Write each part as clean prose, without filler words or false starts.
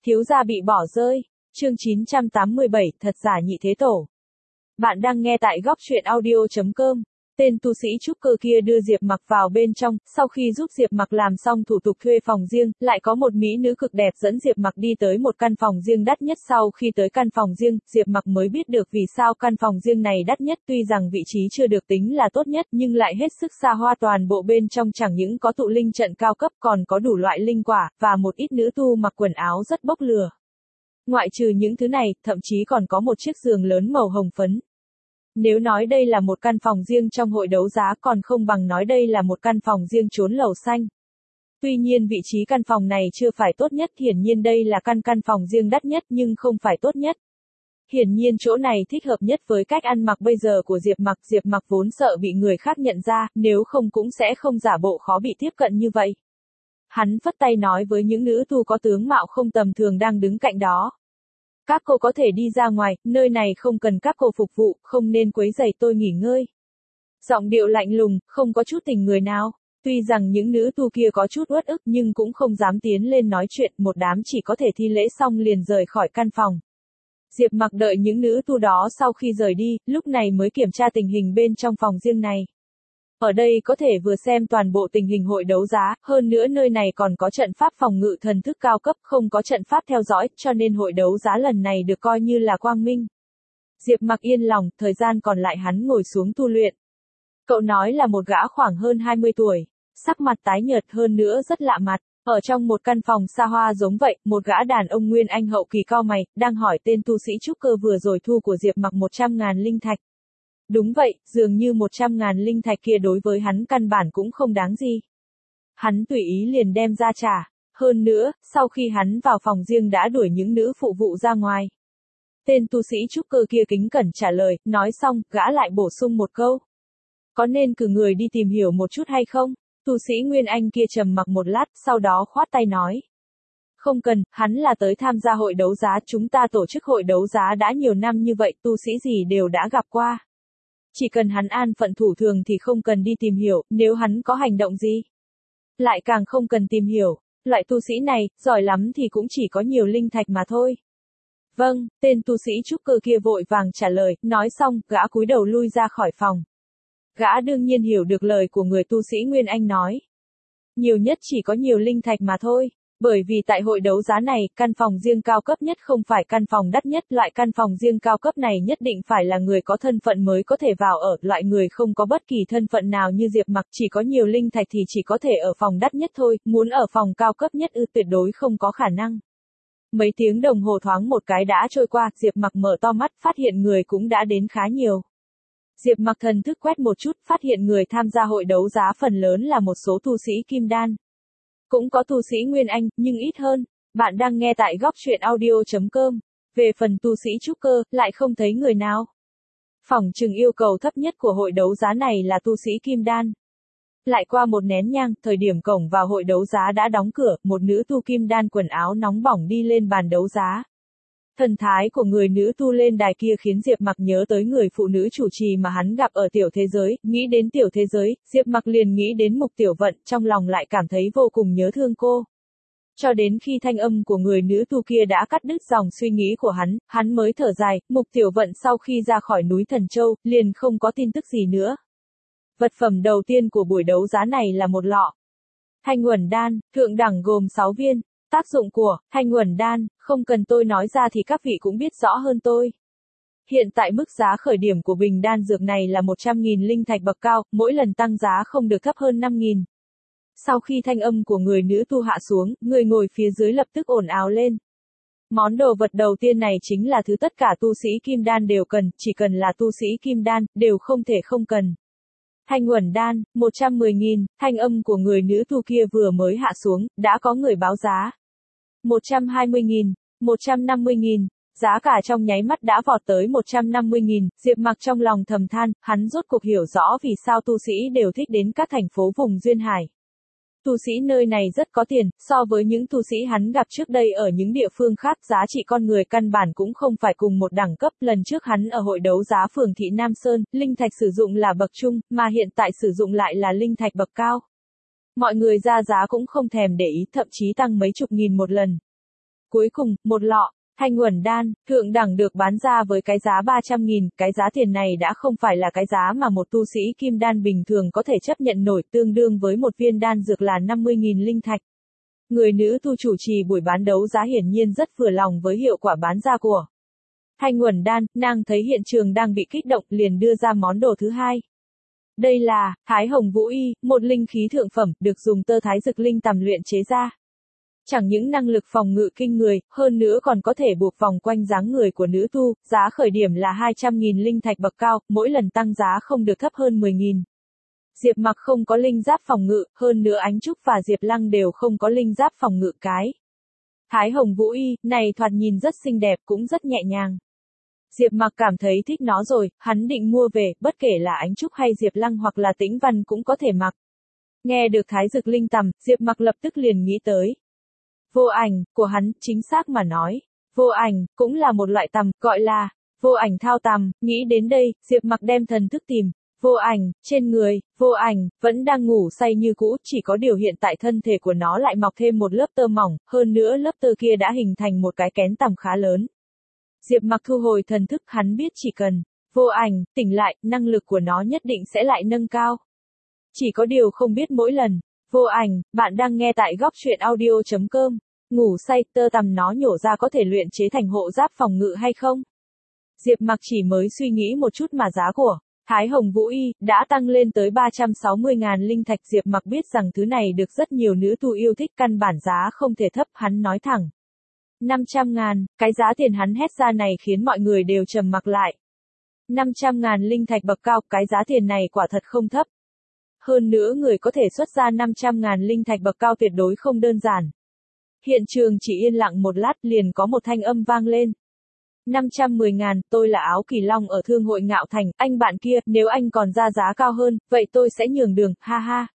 Thiếu gia bị bỏ rơi. Chương 987, thật giả nhị thế tổ. Bạn đang nghe tại góc truyện audio.com. Tên tu sĩ trúc cơ kia đưa Diệp Mặc vào bên trong, sau khi giúp Diệp Mặc làm xong thủ tục thuê phòng riêng, lại có một mỹ nữ cực đẹp dẫn Diệp Mặc đi tới một căn phòng riêng đắt nhất. Sau khi tới căn phòng riêng, Diệp Mặc mới biết được vì sao căn phòng riêng này đắt nhất. Tuy rằng vị trí chưa được tính là tốt nhất, nhưng lại hết sức xa hoa. Toàn bộ bên trong chẳng những có tụ linh trận cao cấp, còn có đủ loại linh quả, và một ít nữ tu mặc quần áo rất bốc lửa. Ngoại trừ những thứ này, thậm chí còn có một chiếc giường lớn màu hồng phấn. Nếu nói đây là một căn phòng riêng trong hội đấu giá còn không bằng nói đây là một căn phòng riêng trốn lầu xanh. Tuy nhiên vị trí căn phòng này chưa phải tốt nhất, hiển nhiên đây là căn phòng riêng đắt nhất nhưng không phải tốt nhất. Hiển nhiên chỗ này thích hợp nhất với cách ăn mặc bây giờ của Diệp Mặc vốn sợ bị người khác nhận ra, nếu không cũng sẽ không giả bộ khó bị tiếp cận như vậy. Hắn phất tay nói với những nữ tu có tướng mạo không tầm thường đang đứng cạnh đó. Các cô có thể đi ra ngoài, nơi này không cần các cô phục vụ, không nên quấy rầy tôi nghỉ ngơi. Giọng điệu lạnh lùng, không có chút tình người nào. Tuy rằng những nữ tu kia có chút uất ức nhưng cũng không dám tiến lên nói chuyện, một đám chỉ có thể thi lễ xong liền rời khỏi căn phòng. Diệp Mặc đợi những nữ tu đó sau khi rời đi, lúc này mới kiểm tra tình hình bên trong phòng riêng này. Ở đây có thể vừa xem toàn bộ tình hình hội đấu giá, hơn nữa nơi này còn có trận pháp phòng ngự thần thức cao cấp, không có trận pháp theo dõi, cho nên hội đấu giá lần này được coi như là quang minh. Diệp Mặc yên lòng, thời gian còn lại hắn ngồi xuống tu luyện. Cậu nói là một gã khoảng hơn 20 tuổi, sắc mặt tái nhợt hơn nữa rất lạ mặt. Ở trong một căn phòng xa hoa giống vậy, một gã đàn ông Nguyên Anh hậu kỳ cao mày, đang hỏi tên tu sĩ trúc cơ vừa rồi thu của Diệp Mặc 100.000 linh thạch. Đúng vậy, dường như 100.000 linh thạch kia đối với hắn căn bản cũng không đáng gì. Hắn tùy ý liền đem ra trả. Hơn nữa, sau khi hắn vào phòng riêng đã đuổi những nữ phụ vụ ra ngoài. Tên tu sĩ trúc cơ kia kính cẩn trả lời, nói xong, gã lại bổ sung một câu. Có nên cử người đi tìm hiểu một chút hay không? Tu sĩ Nguyên Anh kia trầm mặc một lát, sau đó khoát tay nói. Không cần, hắn là tới tham gia hội đấu giá, chúng ta tổ chức hội đấu giá đã nhiều năm như vậy, tu sĩ gì đều đã gặp qua. Chỉ cần hắn an phận thủ thường thì không cần đi tìm hiểu, nếu hắn có hành động gì. Lại càng không cần tìm hiểu, loại tu sĩ này, giỏi lắm thì cũng chỉ có nhiều linh thạch mà thôi. Vâng, tên tu sĩ trúc cơ kia vội vàng trả lời, nói xong, gã cúi đầu lui ra khỏi phòng. Gã đương nhiên hiểu được lời của người tu sĩ Nguyên Anh nói. Nhiều nhất chỉ có nhiều linh thạch mà thôi. Bởi vì tại hội đấu giá này, căn phòng riêng cao cấp nhất không phải căn phòng đắt nhất, loại căn phòng riêng cao cấp này nhất định phải là người có thân phận mới có thể vào ở, loại người không có bất kỳ thân phận nào như Diệp Mặc chỉ có nhiều linh thạch thì chỉ có thể ở phòng đắt nhất thôi, muốn ở phòng cao cấp nhất tuyệt đối không có khả năng. Mấy tiếng đồng hồ thoáng một cái đã trôi qua, Diệp Mặc mở to mắt, phát hiện người cũng đã đến khá nhiều. Diệp Mặc thần thức quét một chút, phát hiện người tham gia hội đấu giá phần lớn là một số tu sĩ kim đan. Cũng có tu sĩ Nguyên Anh, nhưng ít hơn. Bạn đang nghe tại góc truyện audio.com. Về phần tu sĩ trúc cơ, lại không thấy người nào. Phỏng chừng yêu cầu thấp nhất của hội đấu giá này là tu sĩ kim đan. Lại qua một nén nhang, thời điểm cổng vào hội đấu giá đã đóng cửa, một nữ tu kim đan quần áo nóng bỏng đi lên bàn đấu giá. Thần thái của người nữ tu lên đài kia khiến Diệp Mặc nhớ tới người phụ nữ chủ trì mà hắn gặp ở tiểu thế giới, nghĩ đến tiểu thế giới, Diệp Mặc liền nghĩ đến Mục Tiểu Vận, trong lòng lại cảm thấy vô cùng nhớ thương cô. Cho đến khi thanh âm của người nữ tu kia đã cắt đứt dòng suy nghĩ của hắn mới thở dài, Mục Tiểu Vận sau khi ra khỏi núi Thần Châu, liền không có tin tức gì nữa. Vật phẩm đầu tiên của buổi đấu giá này là một lọ Thanh Uẩn đan, thượng đẳng gồm 6 viên. Tác dụng của Thanh Uẩn đan, không cần tôi nói ra thì các vị cũng biết rõ hơn tôi. Hiện tại mức giá khởi điểm của bình đan dược này là 100.000 linh thạch bậc cao, mỗi lần tăng giá không được thấp hơn 5.000. Sau khi thanh âm của người nữ tu hạ xuống, người ngồi phía dưới lập tức ồn ào lên. Món đồ vật đầu tiên này chính là thứ tất cả tu sĩ kim đan đều cần, chỉ cần là tu sĩ kim đan, đều không thể không cần. Thanh Uẩn đan, 110.000, thanh âm của người nữ tu kia vừa mới hạ xuống, đã có người báo giá. 120.000, 150.000, giá cả trong nháy mắt đã vọt tới 150.000, Diệp Mặc trong lòng thầm than, hắn rốt cuộc hiểu rõ vì sao tu sĩ đều thích đến các thành phố vùng duyên hải. Tu sĩ nơi này rất có tiền, so với những tu sĩ hắn gặp trước đây ở những địa phương khác, giá trị con người căn bản cũng không phải cùng một đẳng cấp. Lần trước hắn ở hội đấu giá phường thị Nam Sơn, linh thạch sử dụng là bậc trung, mà hiện tại sử dụng lại là linh thạch bậc cao. Mọi người ra giá cũng không thèm để ý, thậm chí tăng mấy chục nghìn một lần. Cuối cùng, một lọ Thanh Uẩn đan, thượng đẳng được bán ra với cái giá 300.000, cái giá tiền này đã không phải là cái giá mà một tu sĩ kim đan bình thường có thể chấp nhận nổi, tương đương với một viên đan dược là 50.000 linh thạch. Người nữ tu chủ trì buổi bán đấu giá hiển nhiên rất vừa lòng với hiệu quả bán ra của Thanh Uẩn đan, nàng thấy hiện trường đang bị kích động liền đưa ra món đồ thứ hai. Đây là Thái Hồng Vũ Y, một linh khí thượng phẩm, được dùng tơ thái dược linh tằm luyện chế ra. Chẳng những năng lực phòng ngự kinh người, hơn nữa còn có thể buộc vòng quanh dáng người của nữ tu, giá khởi điểm là 200.000 linh thạch bậc cao, mỗi lần tăng giá không được thấp hơn 10.000. Diệp Mặc không có linh giáp phòng ngự, hơn nữa Ánh Trúc và Diệp Lăng đều không có linh giáp phòng ngự cái. Thái Hồng Vũ Y, này thoạt nhìn rất xinh đẹp cũng rất nhẹ nhàng. Diệp Mặc cảm thấy thích nó rồi, hắn định mua về, bất kể là Ánh Trúc hay Diệp Lăng hoặc là Tĩnh Văn cũng có thể mặc. Nghe được thái dược linh tằm, Diệp Mặc lập tức liền nghĩ tới Vô Ảnh của hắn, chính xác mà nói, Vô Ảnh cũng là một loại tằm, gọi là Vô Ảnh thao tằm. Nghĩ đến đây, Diệp Mặc đem thần thức tìm Vô Ảnh trên người. Vô Ảnh vẫn đang ngủ say như cũ, chỉ có điều hiện tại thân thể của nó lại mọc thêm một lớp tơ mỏng, hơn nữa lớp tơ kia đã hình thành một cái kén tằm khá lớn. Diệp Mặc thu hồi thần thức, hắn biết chỉ cần Vô Ảnh tỉnh lại, năng lực của nó nhất định sẽ lại nâng cao. Chỉ có điều không biết mỗi lần Vô Ảnh, bạn đang nghe tại góc truyện audio.com. Ngủ say, tơ tằm nó nhổ ra có thể luyện chế thành hộ giáp phòng ngự hay không? Diệp Mặc chỉ mới suy nghĩ một chút mà giá của Thái Hồng Vũ Y đã tăng lên tới 360.000 linh thạch. Diệp Mặc biết rằng thứ này được rất nhiều nữ tu yêu thích, căn bản giá không thể thấp, hắn nói thẳng 500.000, cái giá tiền hắn hét ra này khiến mọi người đều trầm mặc lại. 500.000 linh thạch bậc cao, cái giá tiền này quả thật không thấp. Hơn nữa người có thể xuất ra 500.000 linh thạch bậc cao tuyệt đối không đơn giản. Hiện trường chỉ yên lặng một lát liền có một thanh âm vang lên. 510.000, tôi là Áo Kỳ Long ở Thương hội Ngạo Thành, anh bạn kia, nếu anh còn ra giá cao hơn, vậy tôi sẽ nhường đường, ha ha.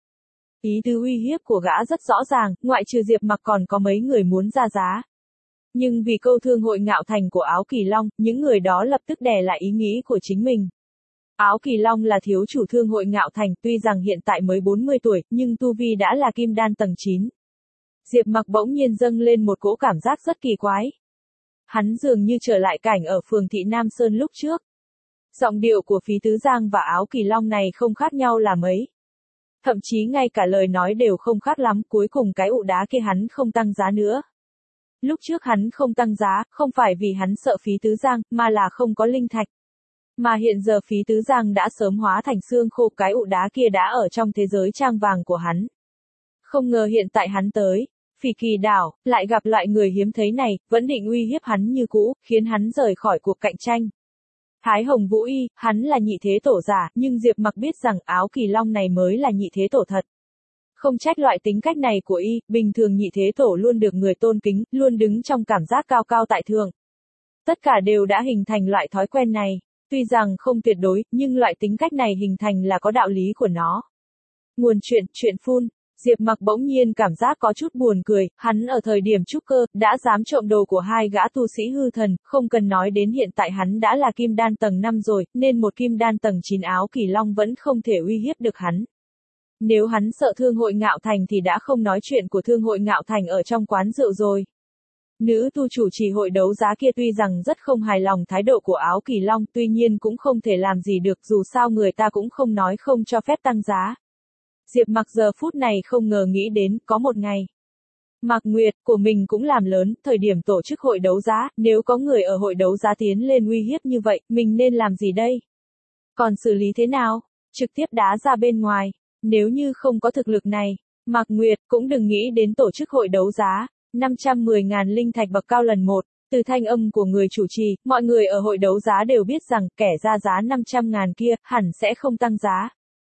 Ý tứ uy hiếp của gã rất rõ ràng, ngoại trừ Diệp Mặc còn có mấy người muốn ra giá. Nhưng vì câu Thương hội Ngạo Thành của Áo Kỳ Long, những người đó lập tức đè lại ý nghĩ của chính mình. Áo Kỳ Long là thiếu chủ Thương hội Ngạo Thành, tuy rằng hiện tại mới 40 tuổi, nhưng tu vi đã là kim đan tầng 9. Diệp Mặc bỗng nhiên dâng lên một cỗ cảm giác rất kỳ quái. Hắn dường như trở lại cảnh ở phường thị Nam Sơn lúc trước. Giọng điệu của Phí Tứ Giang và Áo Kỳ Long này không khác nhau là mấy. Thậm chí ngay cả lời nói đều không khác lắm, cuối cùng cái ụ đá kia hắn không tăng giá nữa. Lúc trước hắn không tăng giá, không phải vì hắn sợ Phí Tứ Giang, mà là không có linh thạch. Mà hiện giờ Phí Tứ Giang đã sớm hóa thành xương khô, cái ụ đá kia đã ở trong thế giới trang vàng của hắn. Không ngờ hiện tại hắn tới Phỉ Kỳ đảo, lại gặp loại người hiếm thấy này, vẫn định uy hiếp hắn như cũ, khiến hắn rời khỏi cuộc cạnh tranh. Thái Hồng Vũ Y, hắn là nhị thế tổ giả, nhưng Diệp Mặc biết rằng Áo Kỳ Long này mới là nhị thế tổ thật. Không trách loại tính cách này của y, bình thường nhị thế tổ luôn được người tôn kính, luôn đứng trong cảm giác cao cao tại thượng. Tất cả đều đã hình thành loại thói quen này. Tuy rằng không tuyệt đối, nhưng loại tính cách này hình thành là có đạo lý của nó. Nguồn chuyện phun. Diệp Mặc bỗng nhiên cảm giác có chút buồn cười, hắn ở thời điểm trúc cơ, đã dám trộm đồ của hai gã tu sĩ hư thần, không cần nói đến hiện tại hắn đã là kim đan tầng 5 rồi, nên một kim đan tầng 9 Áo Kỳ Long vẫn không thể uy hiếp được hắn. Nếu hắn sợ Thương hội Ngạo Thành thì đã không nói chuyện của Thương hội Ngạo Thành ở trong quán rượu rồi. Nữ tu chủ trì hội đấu giá kia tuy rằng rất không hài lòng thái độ của Áo Kỳ Long, tuy nhiên cũng không thể làm gì được, dù sao người ta cũng không nói không cho phép tăng giá. Diệp Mặc giờ phút này không ngờ nghĩ đến, có một ngày Mạc Nguyệt của mình cũng làm lớn, thời điểm tổ chức hội đấu giá, nếu có người ở hội đấu giá tiến lên uy hiếp như vậy, mình nên làm gì đây? Còn xử lý thế nào? Trực tiếp đá ra bên ngoài. Nếu như không có thực lực này, Mạc Nguyệt cũng đừng nghĩ đến tổ chức hội đấu giá. 510.000 linh thạch bậc cao lần 1, từ thanh âm của người chủ trì, mọi người ở hội đấu giá đều biết rằng kẻ ra giá 500.000 kia hẳn sẽ không tăng giá.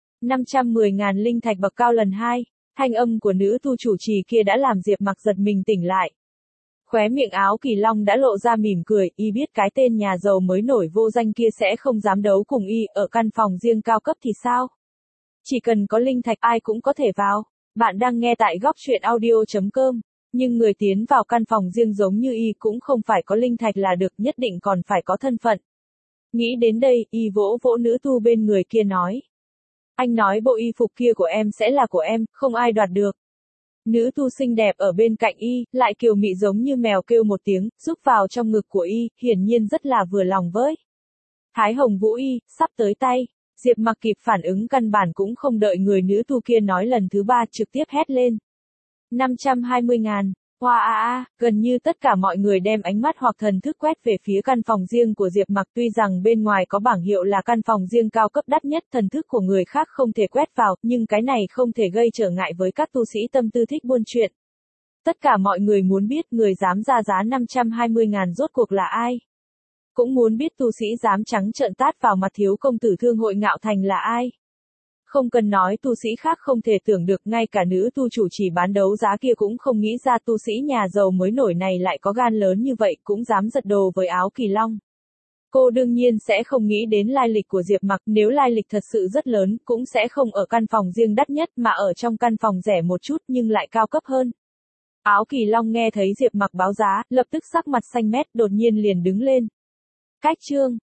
510.000 linh thạch bậc cao lần 2, thanh âm của nữ tu chủ trì kia đã làm Diệp Mặc giật mình tỉnh lại. Khóe miệng Áo Kỳ Long đã lộ ra mỉm cười, y biết cái tên nhà giàu mới nổi vô danh kia sẽ không dám đấu cùng y ở căn phòng riêng cao cấp thì sao? Chỉ cần có linh thạch ai cũng có thể vào. Bạn đang nghe tại góc truyện audio.com. Nhưng người tiến vào căn phòng riêng giống như y cũng không phải có linh thạch là được, nhất định còn phải có thân phận. Nghĩ đến đây, y vỗ vỗ nữ tu bên người kia nói. Anh nói bộ y phục kia của em sẽ là của em, không ai đoạt được. Nữ tu xinh đẹp ở bên cạnh y, lại kiều mị giống như mèo kêu một tiếng, rúc vào trong ngực của y, hiển nhiên rất là vừa lòng với. Thái Hồng Vũ y, sắp tới tay. Diệp Mặc kịp phản ứng căn bản cũng không đợi người nữ tu kia nói lần thứ ba, trực tiếp hét lên. 520.000. Hoa gần như tất cả mọi người đem ánh mắt hoặc thần thức quét về phía căn phòng riêng của Diệp Mặc, tuy rằng bên ngoài có bảng hiệu là căn phòng riêng cao cấp đắt nhất, thần thức của người khác không thể quét vào, nhưng cái này không thể gây trở ngại với các tu sĩ tâm tư thích buôn chuyện. Tất cả mọi người muốn biết người dám ra giá 520.000 rốt cuộc là ai. Cũng muốn biết tu sĩ dám trắng trợn tát vào mặt thiếu công tử Thương Hội Ngạo Thành là ai. Không cần nói tu sĩ khác không thể tưởng được, ngay cả nữ tu chủ chỉ bán đấu giá kia cũng không nghĩ ra tu sĩ nhà giàu mới nổi này lại có gan lớn như vậy, cũng dám giật đồ với áo kỳ long. Cô đương nhiên sẽ không nghĩ đến lai lịch của Diệp Mặc, nếu lai lịch thật sự rất lớn, cũng sẽ không ở căn phòng riêng đắt nhất mà ở trong căn phòng rẻ một chút nhưng lại cao cấp hơn. Áo kỳ long nghe thấy Diệp Mặc báo giá, lập tức sắc mặt xanh mét, đột nhiên liền đứng lên. Cách chương